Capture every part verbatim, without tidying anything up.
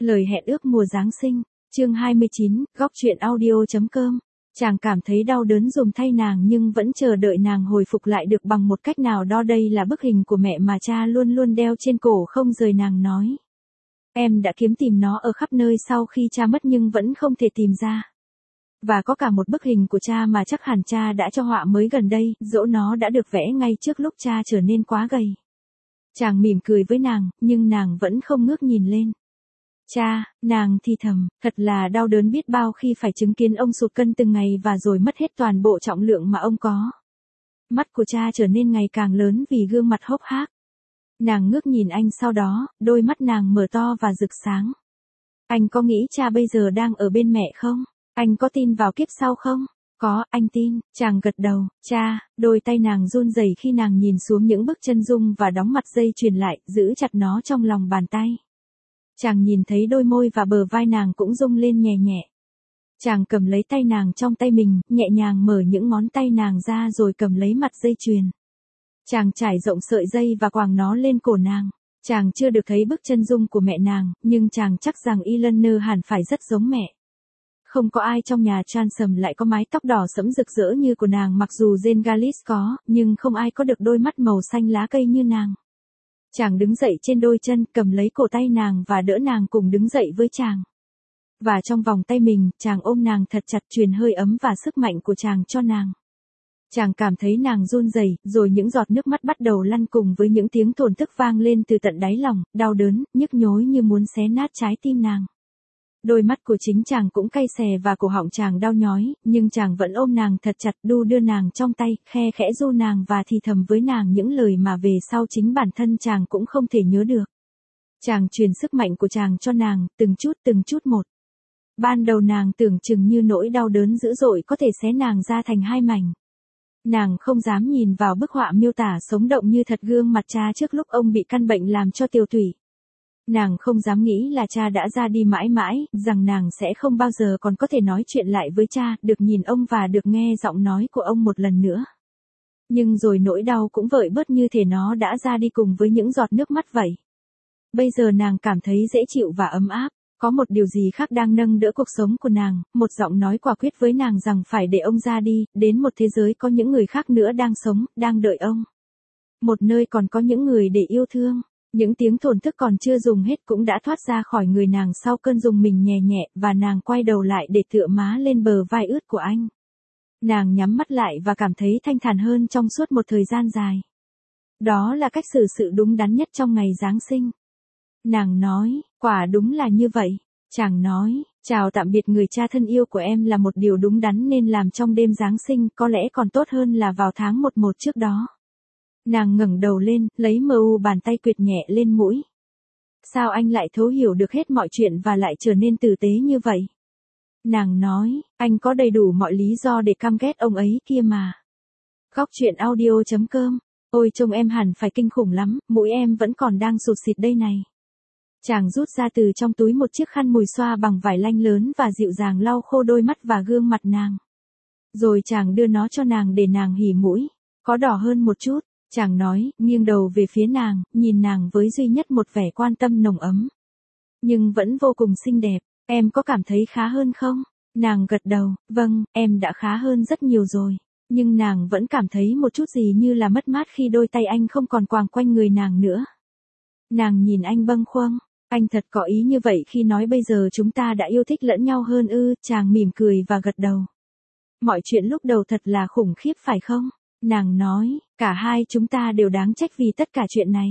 Lời hẹn ước mùa Giáng sinh, chương hai mươi chín, góc truyện audio.com. Chàng cảm thấy đau đớn dùm thay nàng nhưng vẫn chờ đợi nàng hồi phục lại được bằng một cách nào đó. Đây là bức hình của mẹ mà cha luôn luôn đeo trên cổ không rời. Nàng nói. Em đã kiếm tìm nó ở khắp nơi sau khi cha mất nhưng vẫn không thể tìm ra. Và có cả một bức hình của cha mà chắc hẳn cha đã cho họa mới gần đây, dẫu nó đã được vẽ ngay trước lúc cha trở nên quá gầy. Chàng mỉm cười với nàng, nhưng nàng vẫn không ngước nhìn lên. Cha, nàng thì thầm, thật là đau đớn biết bao khi phải chứng kiến ông sụt cân từng ngày và rồi mất hết toàn bộ trọng lượng mà ông có. Mắt của cha trở nên ngày càng lớn vì gương mặt hốc hác. Nàng ngước nhìn anh, sau đó, đôi mắt nàng mở to và rực sáng. Anh có nghĩ cha bây giờ đang ở bên mẹ không? Anh có tin vào kiếp sau không? Có, anh tin. Chàng gật đầu. Cha, đôi tay nàng run rẩy khi nàng nhìn xuống những bức chân dung và đóng mặt dây chuyền lại, giữ chặt nó trong lòng bàn tay. Chàng nhìn thấy đôi môi và bờ vai nàng cũng rung lên nhẹ nhẹ. Chàng cầm lấy tay nàng trong tay mình, nhẹ nhàng mở những ngón tay nàng ra rồi cầm lấy mặt dây chuyền. Chàng trải rộng sợi dây và quàng nó lên cổ nàng. Chàng chưa được thấy bức chân dung của mẹ nàng, nhưng chàng chắc rằng Eleanor hẳn phải rất giống mẹ. Không có ai trong nhà Transome lại có mái tóc đỏ sẫm rực rỡ như của nàng, mặc dù Jane Gallis có, nhưng không ai có được đôi mắt màu xanh lá cây như nàng. Chàng đứng dậy trên đôi chân, cầm lấy cổ tay nàng và đỡ nàng cùng đứng dậy với chàng. Và trong vòng tay mình, chàng ôm nàng thật chặt, truyền hơi ấm và sức mạnh của chàng cho nàng. Chàng cảm thấy nàng run rẩy, rồi những giọt nước mắt bắt đầu lăn cùng với những tiếng thổn thức vang lên từ tận đáy lòng, đau đớn, nhức nhối như muốn xé nát trái tim nàng. Đôi mắt của chính chàng cũng cay xè và cổ họng chàng đau nhói, nhưng chàng vẫn ôm nàng thật chặt, đu đưa nàng trong tay, khe khẽ ru nàng và thì thầm với nàng những lời mà về sau chính bản thân chàng cũng không thể nhớ được. Chàng truyền sức mạnh của chàng cho nàng, từng chút từng chút một. Ban đầu nàng tưởng chừng như nỗi đau đớn dữ dội có thể xé nàng ra thành hai mảnh. Nàng không dám nhìn vào bức họa miêu tả sống động như thật gương mặt cha trước lúc ông bị căn bệnh làm cho tiều tụy. Nàng không dám nghĩ là cha đã ra đi mãi mãi, rằng nàng sẽ không bao giờ còn có thể nói chuyện lại với cha, được nhìn ông và được nghe giọng nói của ông một lần nữa. Nhưng rồi nỗi đau cũng vợi bớt như thể nó đã ra đi cùng với những giọt nước mắt vậy. Bây giờ nàng cảm thấy dễ chịu và ấm áp. Có một điều gì khác đang nâng đỡ cuộc sống của nàng, một giọng nói quả quyết với nàng rằng phải để ông ra đi, đến một thế giới có những người khác nữa đang sống, đang đợi ông. Một nơi còn có những người để yêu thương. Những tiếng thổn thức còn chưa dùng hết cũng đã thoát ra khỏi người nàng sau cơn rùng mình nhẹ nhẹ, và nàng quay đầu lại để tựa má lên bờ vai ướt của anh. Nàng nhắm mắt lại và cảm thấy thanh thản hơn trong suốt một thời gian dài. Đó là cách xử sự đúng đắn nhất trong ngày Giáng sinh. Nàng nói, quả đúng là như vậy. Chàng nói, chào tạm biệt người cha thân yêu của em là một điều đúng đắn nên làm trong đêm Giáng sinh, có lẽ còn tốt hơn là vào tháng một một trước đó. Nàng ngẩng đầu lên, lấy mờ u bàn tay quệt nhẹ lên mũi. Sao anh lại thấu hiểu được hết mọi chuyện và lại trở nên tử tế như vậy? Nàng nói, anh có đầy đủ mọi lý do để căm ghét ông ấy kia mà. Góc truyện audio.com. Ôi trông em hẳn phải kinh khủng lắm, mũi em vẫn còn đang sụt xịt đây này. Chàng rút ra từ trong túi một chiếc khăn mùi xoa bằng vải lanh lớn và dịu dàng lau khô đôi mắt và gương mặt nàng. Rồi chàng đưa nó cho nàng để nàng hỉ mũi. Có đỏ hơn một chút. Chàng nói, nghiêng đầu về phía nàng, nhìn nàng với duy nhất một vẻ quan tâm nồng ấm. Nhưng vẫn vô cùng xinh đẹp. Em có cảm thấy khá hơn không? Nàng gật đầu, vâng, em đã khá hơn rất nhiều rồi. Nhưng nàng vẫn cảm thấy một chút gì như là mất mát khi đôi tay anh không còn quàng quanh người nàng nữa. Nàng nhìn anh bâng khuâng. Anh thật có ý như vậy khi nói bây giờ chúng ta đã yêu thích lẫn nhau hơn ư? Chàng mỉm cười và gật đầu. Mọi chuyện lúc đầu thật là khủng khiếp phải không? Nàng nói, cả hai chúng ta đều đáng trách vì tất cả chuyện này.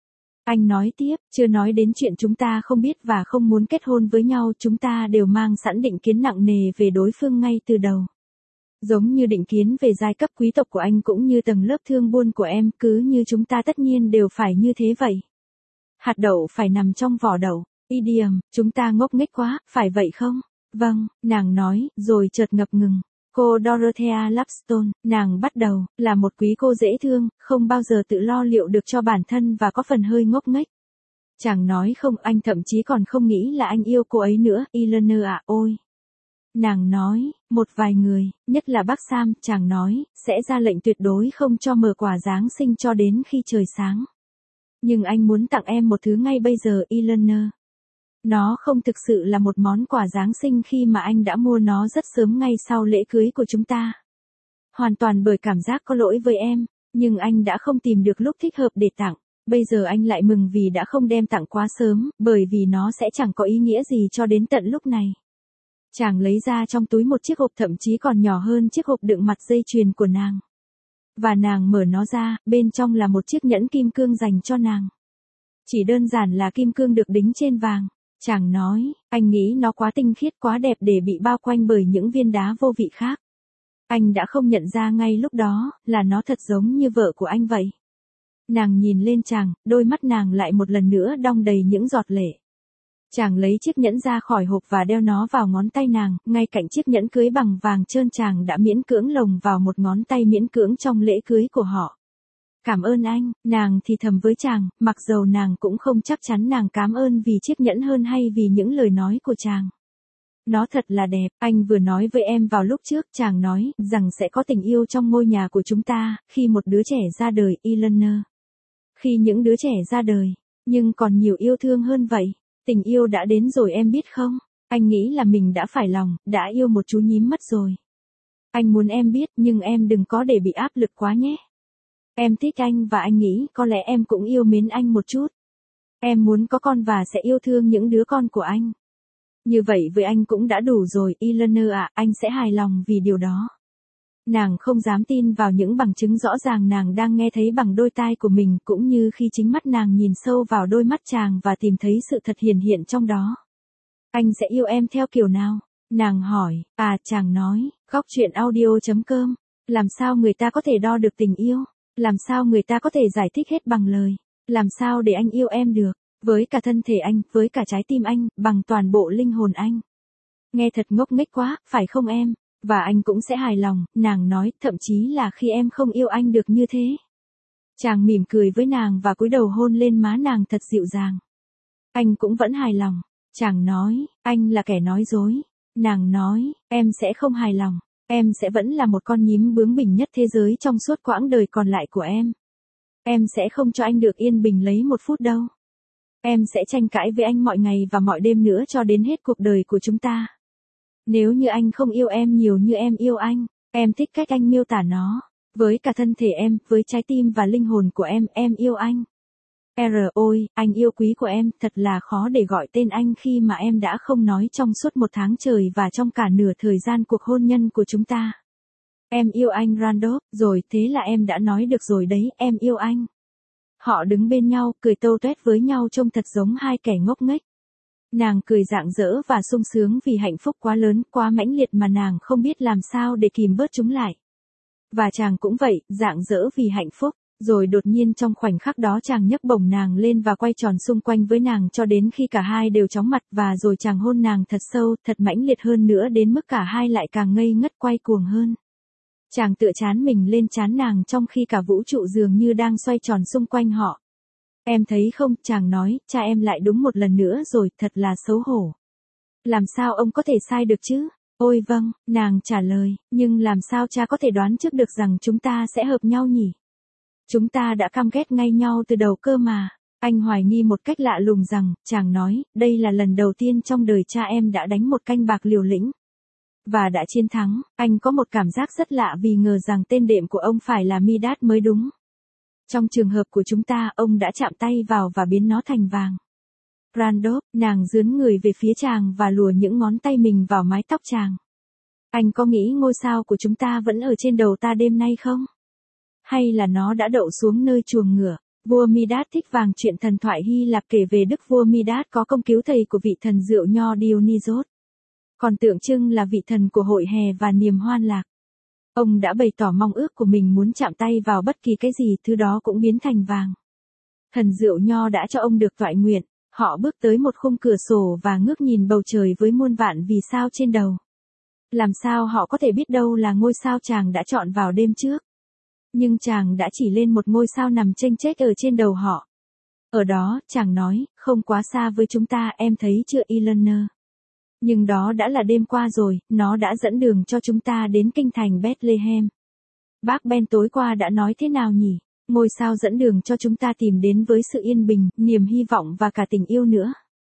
Anh nói tiếp, chưa nói đến chuyện chúng ta không biết và không muốn kết hôn với nhau, chúng ta đều mang sẵn định kiến nặng nề về đối phương ngay từ đầu. Giống như định kiến về giai cấp quý tộc của anh cũng như tầng lớp thương buôn của em, cứ như chúng ta tất nhiên đều phải như thế vậy. Hạt đậu phải nằm trong vỏ đậu. Idiom, chúng ta ngốc nghếch quá, phải vậy không? Vâng, nàng nói, rồi chợt ngập ngừng. Cô Dorothea Lapstone, nàng bắt đầu, là một quý cô dễ thương, không bao giờ tự lo liệu được cho bản thân và có phần hơi ngốc nghếch. Chàng nói không, anh thậm chí còn không nghĩ là anh yêu cô ấy nữa, Eleanor à, ôi. Nàng nói, một vài người, nhất là bác Sam, chàng nói, sẽ ra lệnh tuyệt đối không cho mở quà Giáng sinh cho đến khi trời sáng. Nhưng anh muốn tặng em một thứ ngay bây giờ, Eleanor. Nó không thực sự là một món quà Giáng sinh khi mà anh đã mua nó rất sớm ngay sau lễ cưới của chúng ta. Hoàn toàn bởi cảm giác có lỗi với em, nhưng anh đã không tìm được lúc thích hợp để tặng. Bây giờ anh lại mừng vì đã không đem tặng quá sớm, bởi vì nó sẽ chẳng có ý nghĩa gì cho đến tận lúc này. Chàng lấy ra trong túi một chiếc hộp thậm chí còn nhỏ hơn chiếc hộp đựng mặt dây chuyền của nàng. Và nàng mở nó ra, bên trong là một chiếc nhẫn kim cương dành cho nàng. Chỉ đơn giản là kim cương được đính trên vàng. Chàng nói, anh nghĩ nó quá tinh khiết quá đẹp để bị bao quanh bởi những viên đá vô vị khác. Anh đã không nhận ra ngay lúc đó, là nó thật giống như vợ của anh vậy. Nàng nhìn lên chàng, đôi mắt nàng lại một lần nữa đong đầy những giọt lệ. Chàng lấy chiếc nhẫn ra khỏi hộp và đeo nó vào ngón tay nàng, ngay cạnh chiếc nhẫn cưới bằng vàng trơn chàng đã miễn cưỡng lồng vào một ngón tay miễn cưỡng trong lễ cưới của họ. Cảm ơn anh, nàng thì thầm với chàng, mặc dầu nàng cũng không chắc chắn nàng cảm ơn vì chiếc nhẫn hơn hay vì những lời nói của chàng. Nó thật là đẹp, anh vừa nói với em vào lúc trước, chàng nói, rằng sẽ có tình yêu trong ngôi nhà của chúng ta, khi một đứa trẻ ra đời, Eleanor. Khi những đứa trẻ ra đời, nhưng còn nhiều yêu thương hơn vậy. Tình yêu đã đến rồi em biết không? Anh nghĩ là mình đã phải lòng, đã yêu một chú nhím mất rồi. Anh muốn em biết, nhưng em đừng có để bị áp lực quá nhé. Em thích anh và anh nghĩ có lẽ em cũng yêu mến anh một chút. Em muốn có con và sẽ yêu thương những đứa con của anh. Như vậy với anh cũng đã đủ rồi, Eleanor ạ, anh sẽ hài lòng vì điều đó. Nàng không dám tin vào những bằng chứng rõ ràng nàng đang nghe thấy bằng đôi tai của mình, cũng như khi chính mắt nàng nhìn sâu vào đôi mắt chàng và tìm thấy sự thật hiển hiện trong đó. Anh sẽ yêu em theo kiểu nào? Nàng hỏi, à chàng nói, góc truyện audio chấm com. Làm sao người ta có thể đo được tình yêu? Làm sao người ta có thể giải thích hết bằng lời? Làm sao để anh yêu em được? Với cả thân thể anh, với cả trái tim anh, bằng toàn bộ linh hồn anh. Nghe thật ngốc nghếch quá, phải không em? Và anh cũng sẽ hài lòng, nàng nói, thậm chí là khi em không yêu anh được như thế. Chàng mỉm cười với nàng và cúi đầu hôn lên má nàng thật dịu dàng. Anh cũng vẫn hài lòng. Chàng nói, anh là kẻ nói dối. Nàng nói, em sẽ không hài lòng. Em sẽ vẫn là một con nhím bướng bỉnh nhất thế giới trong suốt quãng đời còn lại của em. Em sẽ không cho anh được yên bình lấy một phút đâu. Em sẽ tranh cãi với anh mọi ngày và mọi đêm nữa cho đến hết cuộc đời của chúng ta. Nếu như anh không yêu em nhiều như em yêu anh, em thích cách anh miêu tả nó. Với cả thân thể em, với trái tim và linh hồn của em, em yêu anh. R ôi, anh yêu quý của em, thật là khó để gọi tên anh khi mà em đã không nói trong suốt một tháng trời và trong cả nửa thời gian cuộc hôn nhân của chúng ta. Em yêu anh Randolph, rồi thế là em đã nói được rồi đấy, em yêu anh. Họ đứng bên nhau, cười tâu tuét với nhau trông thật giống hai kẻ ngốc nghếch. Nàng cười rạng rỡ và sung sướng vì hạnh phúc quá lớn, quá mãnh liệt mà nàng không biết làm sao để kìm bớt chúng lại. Và chàng cũng vậy, rạng rỡ vì hạnh phúc. Rồi đột nhiên trong khoảnh khắc đó chàng nhấc bổng nàng lên và quay tròn xung quanh với nàng cho đến khi cả hai đều chóng mặt, và rồi chàng hôn nàng thật sâu, thật mãnh liệt hơn nữa đến mức cả hai lại càng ngây ngất quay cuồng hơn. Chàng tựa trán mình lên trán nàng trong khi cả vũ trụ dường như đang xoay tròn xung quanh họ. Em thấy không, chàng nói, cha em lại đúng một lần nữa rồi, thật là xấu hổ. Làm sao ông có thể sai được chứ? Ôi vâng, nàng trả lời, nhưng làm sao cha có thể đoán trước được rằng chúng ta sẽ hợp nhau nhỉ? Chúng ta đã căm ghét ngay nhau từ đầu cơ mà. Anh hoài nghi một cách lạ lùng rằng, chàng nói, đây là lần đầu tiên trong đời cha em đã đánh một canh bạc liều lĩnh. Và đã chiến thắng, anh có một cảm giác rất lạ vì ngờ rằng tên đệm của ông phải là Midas mới đúng. Trong trường hợp của chúng ta, ông đã chạm tay vào và biến nó thành vàng. Randolph, nàng dướn người về phía chàng và lùa những ngón tay mình vào mái tóc chàng. Anh có nghĩ ngôi sao của chúng ta vẫn ở trên đầu ta đêm nay không? Hay là nó đã đậu xuống nơi chuồng ngựa? Vua Midas thích vàng. Chuyện thần thoại Hy Lạp kể về đức vua Midas có công cứu thầy của vị thần rượu nho Dionysos. Còn tượng trưng là vị thần của hội hè và niềm hoan lạc. Ông đã bày tỏ mong ước của mình muốn chạm tay vào bất kỳ cái gì, thứ đó cũng biến thành vàng. Thần rượu nho đã cho ông được toại nguyện. Họ bước tới một khung cửa sổ và ngước nhìn bầu trời với muôn vạn vì sao trên đầu. Làm sao họ có thể biết đâu là ngôi sao chàng đã chọn vào đêm trước? Nhưng chàng đã chỉ lên một ngôi sao nằm chênh chếch ở trên đầu họ. Ở đó, chàng nói, không quá xa với chúng ta, em thấy chưa Eleanor? Nhưng đó đã là đêm qua rồi, nó đã dẫn đường cho chúng ta đến kinh thành Bethlehem. Bác Ben tối qua đã nói thế nào nhỉ? Ngôi sao dẫn đường cho chúng ta tìm đến với sự yên bình, niềm hy vọng và cả tình yêu nữa.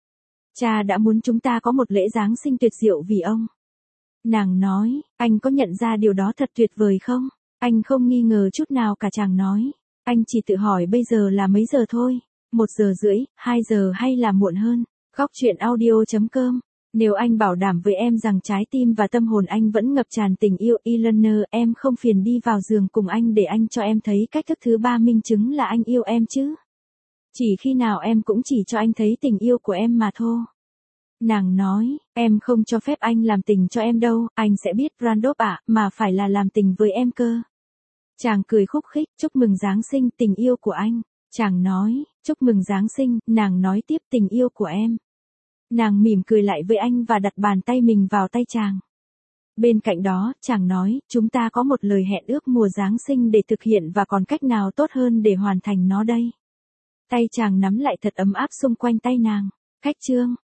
Cha đã muốn chúng ta có một lễ Giáng sinh tuyệt diệu vì ông. Nàng nói, anh có nhận ra điều đó thật tuyệt vời không? Anh không nghi ngờ chút nào cả, chàng nói. Anh chỉ tự hỏi bây giờ là mấy giờ thôi? Một giờ rưỡi, hai giờ hay là muộn hơn? Góc chuyện audio chấm com. Nếu anh bảo đảm với em rằng trái tim và tâm hồn anh vẫn ngập tràn tình yêu Eleanor, em không phiền đi vào giường cùng anh để anh cho em thấy cách thức thứ ba minh chứng là anh yêu em chứ? Chỉ khi nào em cũng chỉ cho anh thấy tình yêu của em mà thôi. Nàng nói, em không cho phép anh làm tình cho em đâu, anh sẽ biết Randolph ạ, mà phải là làm tình với em cơ. Chàng cười khúc khích, chúc mừng Giáng sinh, tình yêu của anh. Chàng nói, chúc mừng Giáng sinh, nàng nói tiếp, tình yêu của em. Nàng mỉm cười lại với anh và đặt bàn tay mình vào tay chàng. Bên cạnh đó, chàng nói, chúng ta có một lời hẹn ước mùa Giáng sinh để thực hiện và còn cách nào tốt hơn để hoàn thành nó đây. Tay chàng nắm lại thật ấm áp xung quanh tay nàng. Cách chương